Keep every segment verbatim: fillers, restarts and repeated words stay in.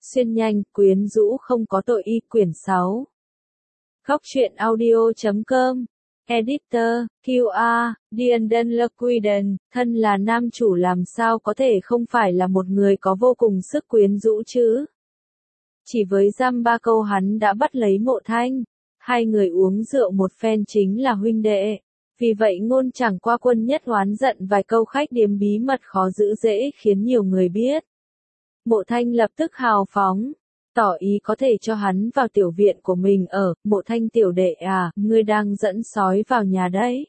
Xuyên nhanh, quyến rũ không có tội y quyển sáu. Góc truyện audio chấm com. Editor, quy a, Dienden Lequiden, thân là nam chủ làm sao có thể không phải là một người có vô cùng sức quyến rũ chứ. Chỉ với dăm ba câu hắn đã bắt lấy Mộ Thanh. Hai người uống rượu một phen chính là huynh đệ. Vì vậy ngôn chẳng qua Quân Nhất oán giận vài câu khách điếm bí mật khó giữ dễ khiến nhiều người biết. Mộ Thanh lập tức hào phóng, tỏ ý có thể cho hắn vào tiểu viện của mình ở. Mộ Thanh tiểu đệ à, ngươi đang dẫn sói vào nhà đấy.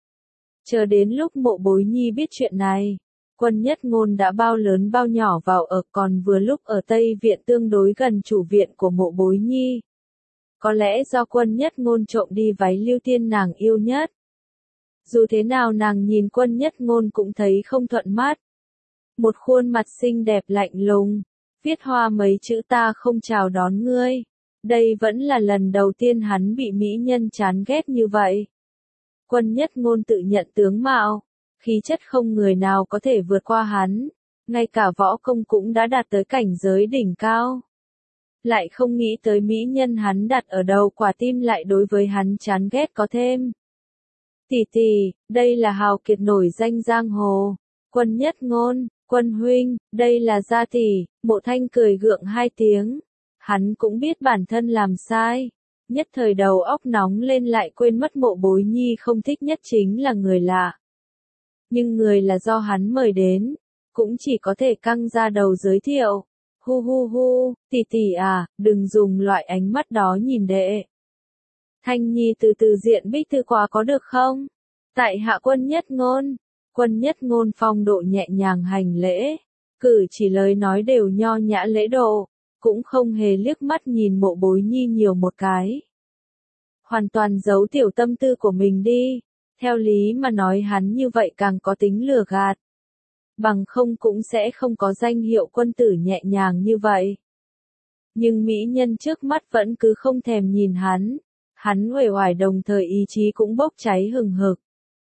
Chờ đến lúc Mộ Bối Nhi biết chuyện này, Quân Nhất Ngôn đã bao lớn bao nhỏ vào ở, còn vừa lúc ở Tây Viện tương đối gần chủ viện của Mộ Bối Nhi. Có lẽ do Quân Nhất Ngôn trộm đi váy Lưu Tiên nàng yêu nhất. Dù thế nào nàng nhìn Quân Nhất Ngôn cũng thấy không thuận mắt. Một khuôn mặt xinh đẹp lạnh lùng, viết hoa mấy chữ ta không chào đón ngươi. Đây vẫn là lần đầu tiên hắn bị mỹ nhân chán ghét như vậy. Quân Nhất Ngôn tự nhận tướng mạo, khí chất không người nào có thể vượt qua hắn, ngay cả võ công cũng đã đạt tới cảnh giới đỉnh cao. Lại không nghĩ tới mỹ nhân hắn đặt ở đầu quả tim lại đối với hắn chán ghét có thêm. Tỷ tỷ, đây là hào kiệt nổi danh giang hồ. Quân Nhất Ngôn, Quân huynh, đây là gia tỷ. Mộ Thanh cười gượng hai tiếng. Hắn cũng biết bản thân làm sai. Nhất thời đầu óc nóng lên lại quên mất Mộ Bối Nhi không thích nhất chính là người lạ. Nhưng người là do hắn mời đến, cũng chỉ có thể căng ra đầu giới thiệu. Hu hu hu, tỷ tỷ à, đừng dùng loại ánh mắt đó nhìn đệ. Thanh Nhi từ từ diện bích thư quá có được không? Tại hạ Quân Nhất Ngôn. Quân Nhất Ngôn phong độ nhẹ nhàng hành lễ, cử chỉ lời nói đều nho nhã lễ độ, cũng không hề liếc mắt nhìn Mộ Bối Nhi nhiều một cái. Hoàn toàn giấu tiểu tâm tư của mình đi, theo lý mà nói hắn như vậy càng có tính lừa gạt. Bằng không cũng sẽ không có danh hiệu quân tử nhẹ nhàng như vậy. Nhưng mỹ nhân trước mắt vẫn cứ không thèm nhìn hắn, hắn uể oải đồng thời ý chí cũng bốc cháy hừng hực.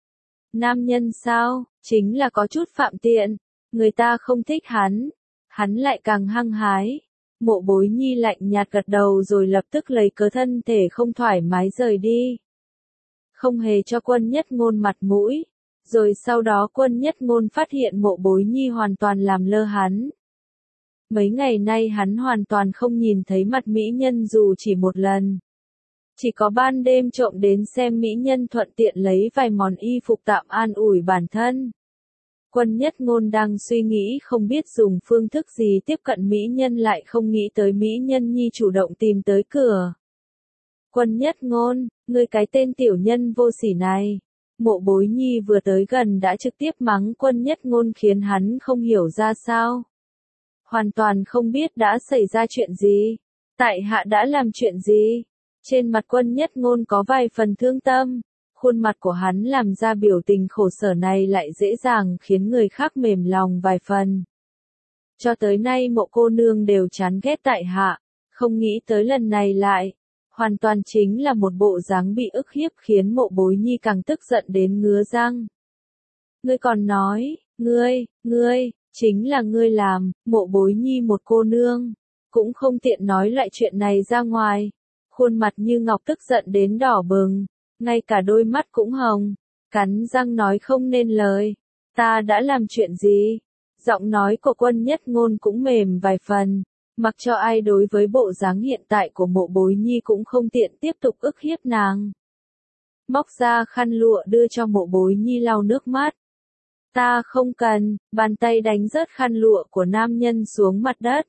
Nam nhân sao, chính là có chút phạm tiện, người ta không thích hắn, hắn lại càng hăng hái. Mộ Bối Nhi lạnh nhạt gật đầu rồi lập tức lấy cớ thân thể không thoải mái rời đi. Không hề cho Quân Nhất Ngôn mặt mũi, rồi sau đó Quân Nhất Ngôn phát hiện Mộ Bối Nhi hoàn toàn làm lơ hắn. Mấy ngày nay hắn hoàn toàn không nhìn thấy mặt mỹ nhân dù chỉ một lần. Chỉ có ban đêm trộm đến xem mỹ nhân thuận tiện lấy vài món y phục tạm an ủi bản thân. Quân Nhất Ngôn đang suy nghĩ không biết dùng phương thức gì tiếp cận mỹ nhân lại không nghĩ tới mỹ nhân nhi chủ động tìm tới cửa. Quân Nhất Ngôn, ngươi cái tên tiểu nhân vô sỉ này. Mộ Bối Nhi vừa tới gần đã trực tiếp mắng Quân Nhất Ngôn khiến hắn không hiểu ra sao. Hoàn toàn không biết đã xảy ra chuyện gì. Tại hạ đã làm chuyện gì? Trên mặt Quân Nhất Ngôn có vài phần thương tâm, khuôn mặt của hắn làm ra biểu tình khổ sở này lại dễ dàng khiến người khác mềm lòng vài phần. Cho tới nay Mộ cô nương đều chán ghét tại hạ, không nghĩ tới lần này lại, hoàn toàn chính là một bộ dáng bị ức hiếp khiến Mộ Bối Nhi càng tức giận đến ngứa răng. Ngươi còn nói, ngươi, ngươi, chính là ngươi làm. Mộ Bối Nhi một cô nương, cũng không tiện nói lại chuyện này ra ngoài. Khuôn mặt như ngọc tức giận đến đỏ bừng, ngay cả đôi mắt cũng hồng, cắn răng nói không nên lời. Ta đã làm chuyện gì? Giọng nói của Quân Nhất Ngôn cũng mềm vài phần, mặc cho ai đối với bộ dáng hiện tại của Mộ Bối Nhi cũng không tiện tiếp tục ức hiếp nàng. Móc ra khăn lụa đưa cho Mộ Bối Nhi lau nước mắt. Ta không cần, bàn tay đánh rớt khăn lụa của nam nhân xuống mặt đất.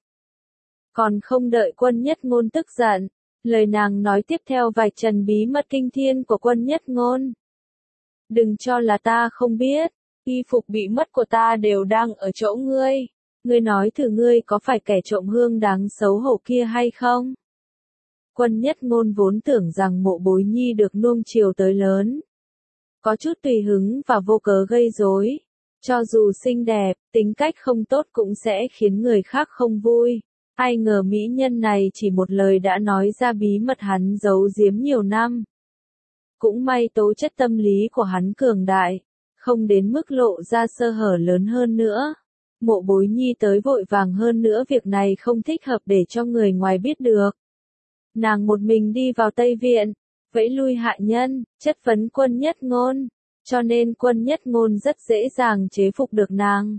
Còn không đợi Quân Nhất Ngôn tức giận, lời nàng nói tiếp theo vạch trần bí mật kinh thiên của Quân Nhất Ngôn. Đừng cho là ta không biết, y phục bị mất của ta đều đang ở chỗ ngươi. Ngươi nói thử ngươi có phải kẻ trộm hương đáng xấu hổ kia hay không? Quân Nhất Ngôn vốn tưởng rằng Mộ Bối Nhi được nuông chiều tới lớn, có chút tùy hứng và vô cớ gây rối. Cho dù xinh đẹp, tính cách không tốt cũng sẽ khiến người khác không vui. Ai ngờ mỹ nhân này chỉ một lời đã nói ra bí mật hắn giấu giếm nhiều năm. Cũng may tố chất tâm lý của hắn cường đại, không đến mức lộ ra sơ hở lớn hơn nữa. Mộ Bối Nhi tới vội vàng, hơn nữa việc này không thích hợp để cho người ngoài biết được. Nàng một mình đi vào Tây Viện, vẫy lui hạ nhân, chất vấn Quân Nhất Ngôn, cho nên Quân Nhất Ngôn rất dễ dàng chế phục được nàng.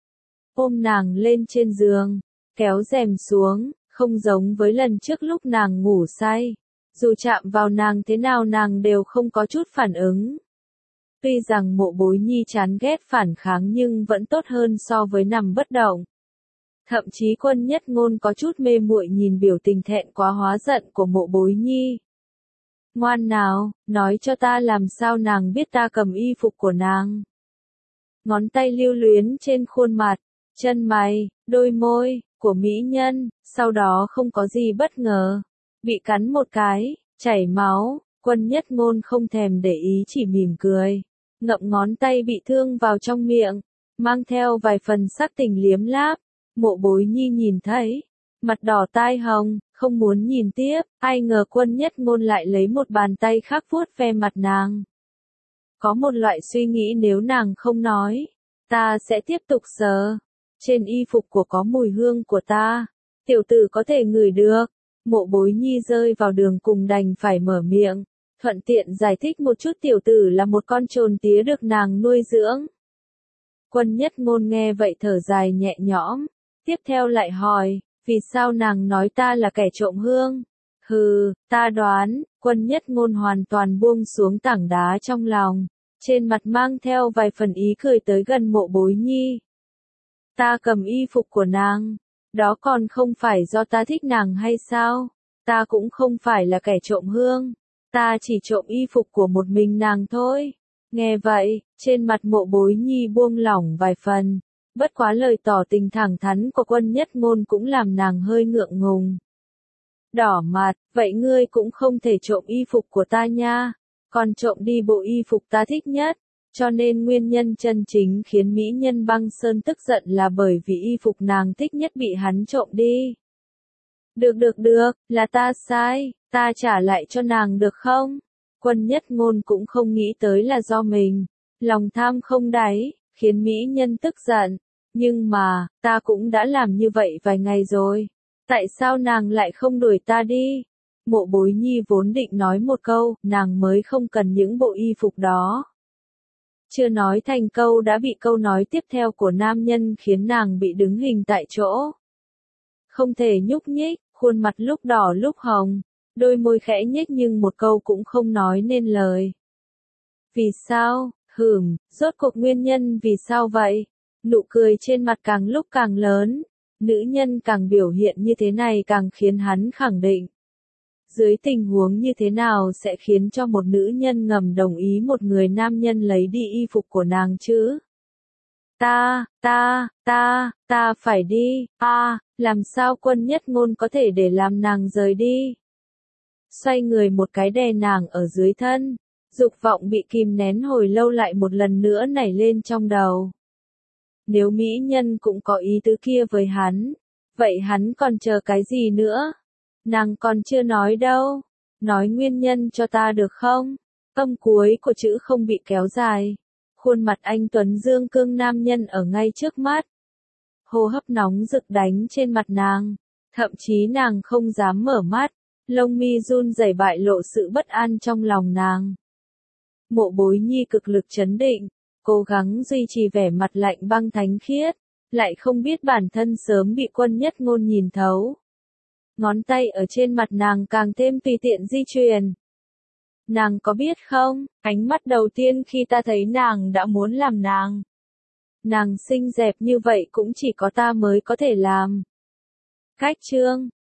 Ôm nàng lên trên giường, kéo rèm xuống, không giống với lần trước lúc nàng ngủ say. Dù chạm vào nàng thế nào nàng đều không có chút phản ứng. Tuy rằng Mộ Bối Nhi chán ghét phản kháng nhưng vẫn tốt hơn so với nằm bất động. Thậm chí Quân Nhất Ngôn có chút mê muội nhìn biểu tình thẹn quá hóa giận của Mộ Bối Nhi. Ngoan nào, nói cho ta làm sao nàng biết ta cầm y phục của nàng. Ngón tay lưu luyến trên khuôn mặt, chân mày, đôi môi, của mỹ nhân, sau đó không có gì bất ngờ. Bị cắn một cái, chảy máu, Quân Nhất Ngôn không thèm để ý chỉ mỉm cười. Ngậm ngón tay bị thương vào trong miệng, mang theo vài phần sắc tình liếm láp. Mộ Bối Nhi nhìn thấy, mặt đỏ tai hồng, không muốn nhìn tiếp, ai ngờ Quân Nhất Ngôn lại lấy một bàn tay khác vuốt ve mặt nàng. Có một loại suy nghĩ nếu nàng không nói, ta sẽ tiếp tục sờ. Trên y phục của có mùi hương của ta, tiểu tử có thể ngửi được. Mộ Bối Nhi rơi vào đường cùng đành phải mở miệng, thuận tiện giải thích một chút tiểu tử là một con trồn tía được nàng nuôi dưỡng. Quân Nhất Ngôn nghe vậy thở dài nhẹ nhõm, tiếp theo lại hỏi, vì sao nàng nói ta là kẻ trộm hương? Hừ, ta đoán, Quân Nhất Ngôn hoàn toàn buông xuống tảng đá trong lòng, trên mặt mang theo vài phần ý cười tới gần Mộ Bối Nhi. Ta cầm y phục của nàng, đó còn không phải do ta thích nàng hay sao? Ta cũng không phải là kẻ trộm hương, ta chỉ trộm y phục của một mình nàng thôi. Nghe vậy, trên mặt Mộ Bối Nhi buông lỏng vài phần, bất quá lời tỏ tình thẳng thắn của Quân Nhất Ngôn cũng làm nàng hơi ngượng ngùng. Đỏ mặt, vậy ngươi cũng không thể trộm y phục của ta nha, còn trộm đi bộ y phục ta thích nhất. Cho nên nguyên nhân chân chính khiến mỹ nhân Băng Sơn tức giận là bởi vì y phục nàng thích nhất bị hắn trộm đi. Được được được, là ta sai, ta trả lại cho nàng được không? Quân Nhất Ngôn cũng không nghĩ tới là do mình, lòng tham không đáy, khiến mỹ nhân tức giận. Nhưng mà, ta cũng đã làm như vậy vài ngày rồi. Tại sao nàng lại không đuổi ta đi? Mộ Bối Nhi vốn định nói một câu, nàng mới không cần những bộ y phục đó. Chưa nói thành câu đã bị câu nói tiếp theo của nam nhân khiến nàng bị đứng hình tại chỗ. Không thể nhúc nhích, khuôn mặt lúc đỏ lúc hồng, đôi môi khẽ nhếch nhưng một câu cũng không nói nên lời. Vì sao? Hửm, rốt cuộc nguyên nhân vì sao vậy? Nụ cười trên mặt càng lúc càng lớn, nữ nhân càng biểu hiện như thế này càng khiến hắn khẳng định. Dưới tình huống như thế nào sẽ khiến cho một nữ nhân ngầm đồng ý một người nam nhân lấy đi y phục của nàng chứ? Ta, ta, ta, ta phải đi, a, à, làm sao Quân Nhất Ngôn có thể để làm nàng rời đi? Xoay người một cái đè nàng ở dưới thân, dục vọng bị kìm nén hồi lâu lại một lần nữa nảy lên trong đầu. Nếu mỹ nhân cũng có ý tứ kia với hắn, vậy hắn còn chờ cái gì nữa? Nàng còn chưa nói đâu, nói nguyên nhân cho ta được không? Âm cuối của chữ không bị kéo dài. Khuôn mặt anh tuấn dương cương nam nhân ở ngay trước mắt. Hô hấp nóng rực đánh trên mặt nàng, thậm chí nàng không dám mở mắt, lông mi run rẩy bại lộ sự bất an trong lòng nàng. Mộ Bối Nhi cực lực trấn định, cố gắng duy trì vẻ mặt lạnh băng thánh khiết, lại không biết bản thân sớm bị Quân Nhất Ngôn nhìn thấu. Ngón tay ở trên mặt nàng càng thêm tùy tiện di chuyển. Nàng có biết không, ánh mắt đầu tiên khi ta thấy nàng đã muốn làm nàng. Nàng xinh đẹp như vậy cũng chỉ có ta mới có thể làm. Cách chương